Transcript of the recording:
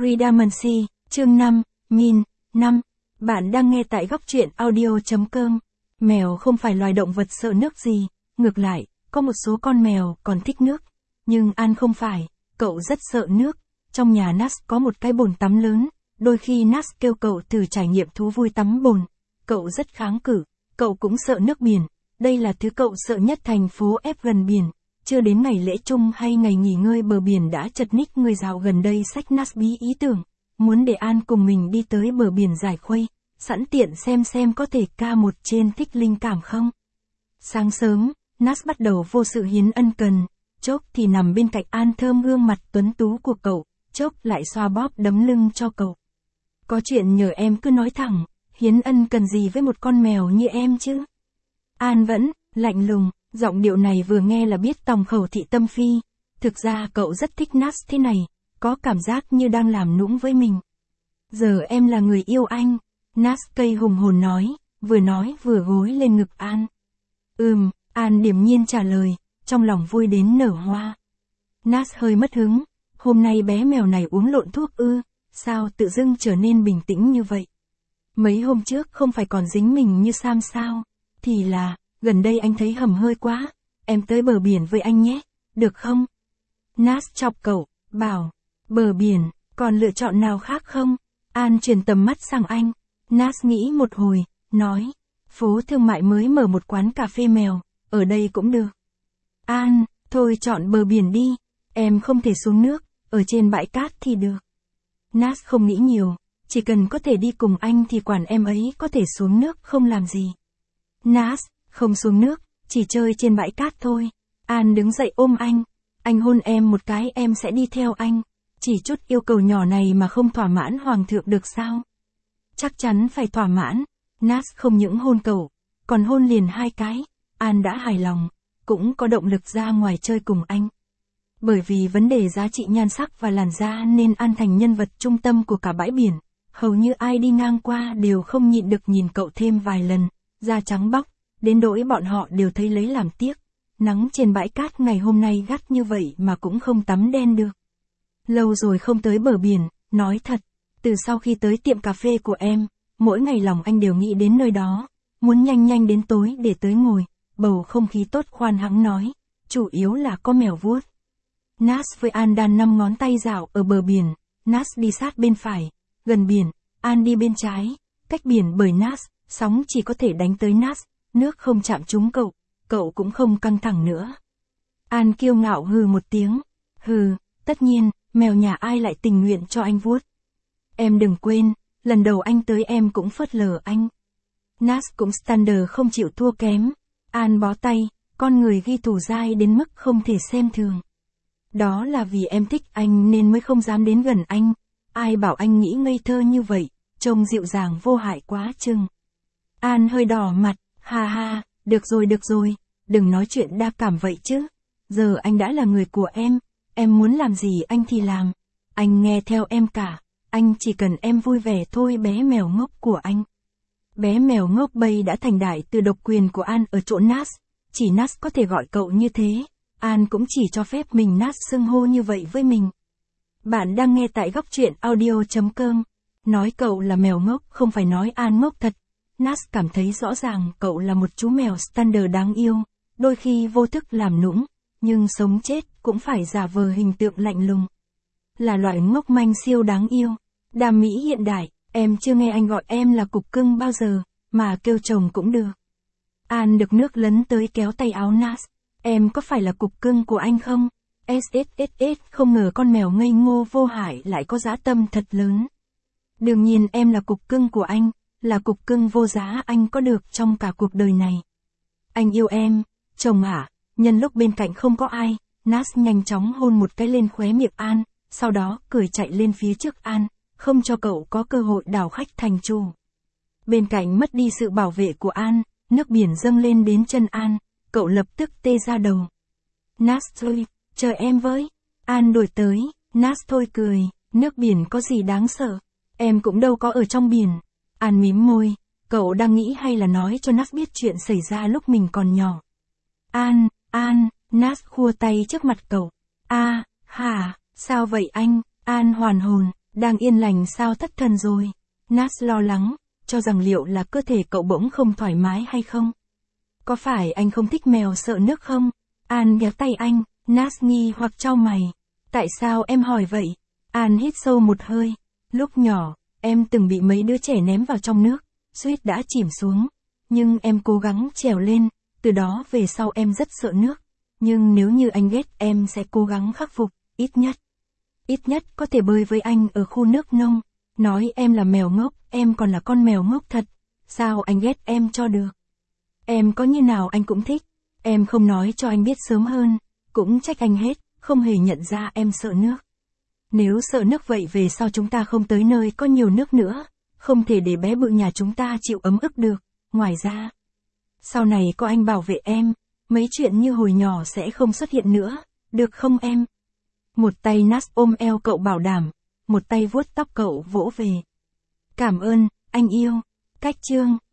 Redundancy, chương 5, Min, 5. Bạn đang nghe tại góc truyện audio.com. Mèo không phải loài động vật sợ nước gì, ngược lại, có một số con mèo còn thích nước. Nhưng An không phải, cậu rất sợ nước. Trong nhà Nas có một cái bồn tắm lớn, đôi khi Nas kêu cậu thử trải nghiệm thú vui tắm bồn. Cậu rất kháng cự, cậu cũng sợ nước biển. Đây là thứ cậu sợ nhất thành phố F gần biển. Chưa đến ngày lễ chung hay ngày nghỉ ngơi bờ biển đã chật ních người giàu gần đây xách Nas bí ý tưởng, muốn để An cùng mình đi tới bờ biển giải khuây, sẵn tiện xem có thể ca một trên thích linh cảm không. Sáng sớm, Nas bắt đầu vô sự hiến ân cần, Chốc thì nằm bên cạnh An thơm gương mặt tuấn tú của cậu, Chốc lại xoa bóp đấm lưng cho cậu. Có chuyện nhờ em cứ nói thẳng, hiến ân cần gì với một con mèo như em chứ? An vẫn, lạnh lùng. Giọng điệu này vừa nghe là biết tòng khẩu thị tâm phi. Thực ra cậu rất thích Nas thế này, có cảm giác như đang làm nũng với mình. Giờ em là người yêu anh, Nas cây hùng hồn nói vừa gối lên ngực An. An điềm nhiên trả lời, trong lòng vui đến nở hoa. Nas hơi mất hứng, hôm nay bé mèo này uống lộn thuốc ư, sao tự dưng trở nên bình tĩnh như vậy? Mấy hôm trước không phải còn dính mình như Sam sao? Thì là, gần đây anh thấy hầm hơi quá, em tới bờ biển với anh nhé, được không? Nas chọc cậu, bảo, bờ biển, còn lựa chọn nào khác không? An chuyển tầm mắt sang anh. Nas nghĩ một hồi, nói, phố thương mại mới mở một quán cà phê mèo, ở đây cũng được. An, thôi chọn bờ biển đi, em không thể xuống nước, ở trên bãi cát thì được. Nas không nghĩ nhiều, chỉ cần có thể đi cùng anh thì quản em ấy có thể xuống nước không làm gì. Nas, không xuống nước, chỉ chơi trên bãi cát thôi. An đứng dậy ôm anh hôn em một cái em sẽ đi theo anh. Chỉ chút yêu cầu nhỏ này mà không thỏa mãn hoàng thượng được sao? Chắc chắn phải thỏa mãn. Nas không những hôn cậu, còn hôn liền 2 cái. An đã hài lòng, cũng có động lực ra ngoài chơi cùng anh. Bởi vì vấn đề giá trị nhan sắc và làn da nên An thành nhân vật trung tâm của cả bãi biển. Hầu như ai đi ngang qua đều không nhịn được nhìn cậu thêm vài lần, da trắng bóc. Đến nỗi bọn họ đều thấy lấy làm tiếc. Nắng trên bãi cát ngày hôm nay gắt như vậy mà cũng không tắm đen được. Lâu rồi không tới bờ biển, nói thật. Từ sau khi tới tiệm cà phê của em, mỗi ngày lòng anh đều nghĩ đến nơi đó. Muốn nhanh đến tối để tới ngồi. Bầu không khí tốt khoan hắng nói. Chủ yếu là có mèo vuốt. Nas với An đan 5 ngón tay dạo ở bờ biển. Nas đi sát bên phải, gần biển. An đi bên trái, cách biển bởi Nas. Sóng chỉ có thể đánh tới Nas. Nước không chạm trúng cậu cũng không căng thẳng nữa. An kiêu ngạo hừ một tiếng. Hừ, tất nhiên, mèo nhà ai lại tình nguyện cho anh vuốt. Em đừng quên, lần đầu anh tới em cũng phớt lờ anh. Nas cũng standard không chịu thua kém. An bó tay, con người ghi thù dai đến mức không thể xem thường. Đó là vì em thích anh nên mới không dám đến gần anh. Ai bảo anh nghĩ ngây thơ như vậy, trông dịu dàng vô hại quá chừng. An hơi đỏ mặt. Ha, được rồi, đừng nói chuyện đa cảm vậy chứ. Giờ anh đã là người của em muốn làm gì anh thì làm. Anh nghe theo em cả, anh chỉ cần em vui vẻ thôi bé mèo ngốc của anh. Bé mèo ngốc bây đã thành đại từ độc quyền của An ở chỗ Nas, chỉ Nas có thể gọi cậu như thế, An cũng chỉ cho phép mình Nas xưng hô như vậy với mình. Bạn đang nghe tại góc truyện audio.com, nói cậu là mèo ngốc không phải nói An ngốc thật. Nas cảm thấy rõ ràng cậu là một chú mèo standard đáng yêu, đôi khi vô thức làm nũng, nhưng sống chết cũng phải giả vờ hình tượng lạnh lùng. Là loại ngốc manh siêu đáng yêu, đam mỹ hiện đại, em chưa nghe anh gọi em là cục cưng bao giờ, mà kêu chồng cũng được. An được nước lấn tới kéo tay áo Nas, em có phải là cục cưng của anh không? SSSS, không ngờ con mèo ngây ngô vô hại lại có dã tâm thật lớn. Đương nhiên em là cục cưng của anh. Là cục cưng vô giá anh có được trong cả cuộc đời này. Anh yêu em, chồng hả? Nhân lúc bên cạnh không có ai, Nas nhanh chóng hôn một cái lên khóe miệng An, sau đó cười chạy lên phía trước An, không cho cậu có cơ hội đảo khách thành chủ. Bên cạnh mất đi sự bảo vệ của An, nước biển dâng lên đến chân An, cậu lập tức tê ra đầu. Nas thôi, chờ em với. An đuổi tới, Nas thôi cười, nước biển có gì đáng sợ, em cũng đâu có ở trong biển. An mím môi, cậu đang nghĩ hay là nói cho Nas biết chuyện xảy ra lúc mình còn nhỏ. An, Nas khua tay trước mặt cậu. Hả, sao vậy anh? An hoàn hồn, Đang yên lành sao thất thần rồi? Nas lo lắng, cho rằng liệu là cơ thể cậu bỗng không thoải mái hay không? Có phải anh không thích mèo sợ nước không? An kéo tay anh, Nas nghi hoặc chau mày. Tại sao em hỏi vậy? An hít sâu một hơi. Lúc nhỏ, em từng bị mấy đứa trẻ ném vào trong nước, suýt đã chìm xuống. Nhưng em cố gắng trèo lên, từ đó về sau em rất sợ nước. Nhưng nếu như anh ghét em sẽ cố gắng khắc phục, ít nhất có thể bơi với anh ở khu nước nông. Nói em là mèo ngốc, em còn là con mèo ngốc thật. Sao anh ghét em cho được? Em có như nào anh cũng thích. Em không nói cho anh biết sớm hơn, cũng trách anh hết, không hề nhận ra em sợ nước. Nếu sợ nước vậy về sau chúng ta không tới nơi có nhiều nước nữa, không thể để bé bự nhà chúng ta chịu ấm ức được. Ngoài ra, sau này có anh bảo vệ em, mấy chuyện như hồi nhỏ sẽ không xuất hiện nữa, được không em? Một tay Nas ôm eo cậu bảo đảm, một tay vuốt tóc cậu vỗ về. Cảm ơn, anh yêu. Cách chương